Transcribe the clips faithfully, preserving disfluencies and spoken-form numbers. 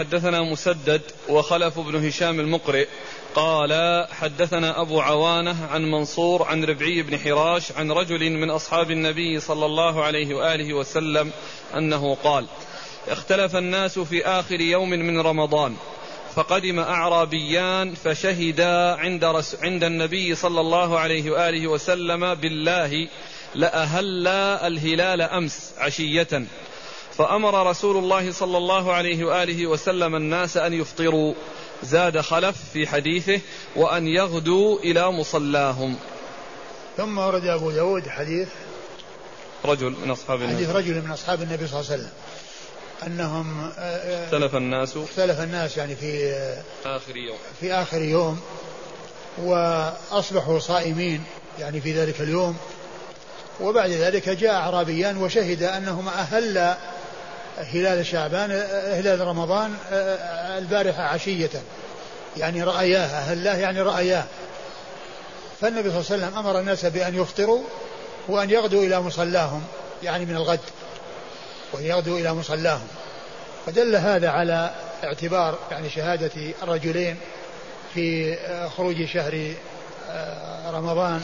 حدثنا مسدد وخلف بن هشام المقرئ قال حدثنا أبو عوانة عن منصور عن ربعي بن حراش عن رجل من أصحاب النبي صلى الله عليه وآله وسلم أنه قال اختلف الناس في آخر يوم من رمضان فقدم أعرابيان فشهدا عند, عند النبي صلى الله عليه وآله وسلم بالله لأهلا الهلال أمس عشية، فأمر رسول الله صلى الله عليه وآله وسلم الناس أن يفطروا. زاد خلف في حديثه وأن يغدوا إلى مصلاهم. ثم ورد أبو داود حديث رجل من أصحاب النبي حديث رجل من أصحاب النبي صلى الله عليه وسلم أنهم اختلف الناس اختلف الناس يعني في آخر يوم في آخر يوم وأصبحوا صائمين يعني في ذلك اليوم، وبعد ذلك جاء أعرابيان وشهد أنهما أهل هلال شعبان هلال رمضان البارحة عشية، يعني رأياه أهلاه يعني رأياه. فالنبي صلى الله عليه وسلم أمر الناس بأن يفطروا وأن يغدوا إلى مصلاهم يعني من الغد، وأن يغدوا إلى مصلاهم. فدل هذا على اعتبار يعني شهادة الرجلين في خروج شهر رمضان.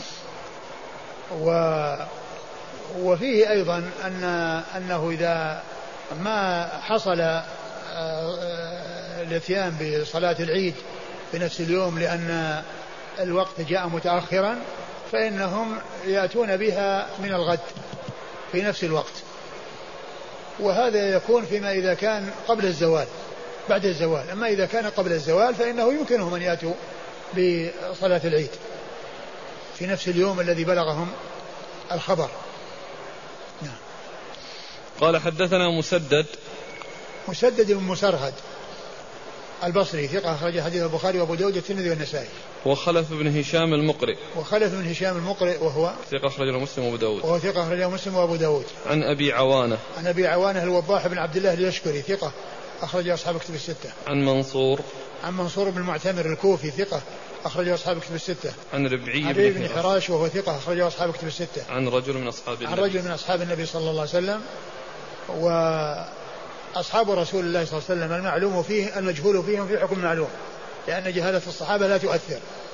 و وفيه أيضا أن أنه إذا ما حصل الاتيان بصلاة العيد في نفس اليوم لأن الوقت جاء متأخرا فإنهم يأتون بها من الغد في نفس الوقت، وهذا يكون فيما إذا كان قبل الزوال بعد الزوال. أما إذا كان قبل الزوال فإنه يمكنهم أن يأتوا بصلاة العيد في نفس اليوم الذي بلغهم الخبر. نعم. قال حدثنا مسدد مسدد بن مسرهد البصري ثقة أخرج حديث البخاري وأبو داود والترمذي والنسائي. وخلف بن هشام المقرئ وخلف بن هشام المقرئ وهو ثقة أخرجه مسلم وأبو داود وهو ثقة أخرجه مسلم وأبو داود. عن أبي عوانة عن أبي عوانة الوضاح بن عبد الله اليشكري ثقة أخرج أصحاب كتب الستة. عن منصور عن منصور بن المعتمر الكوفي ثقة أخرج أصحاب كتب الستة. عن ربعي بن, بن حراش وهو ثقة أخرج أصحاب كتب الستة. عن رجل من أصحاب النبي عن رجل من أصحاب النبي صلى الله عليه وسلم. وأصحاب رسول الله صلى الله عليه وسلم المعلوم فيه المجهول فيهم في حكم معلوم، لأن جهالة الصحابة لا تؤثر.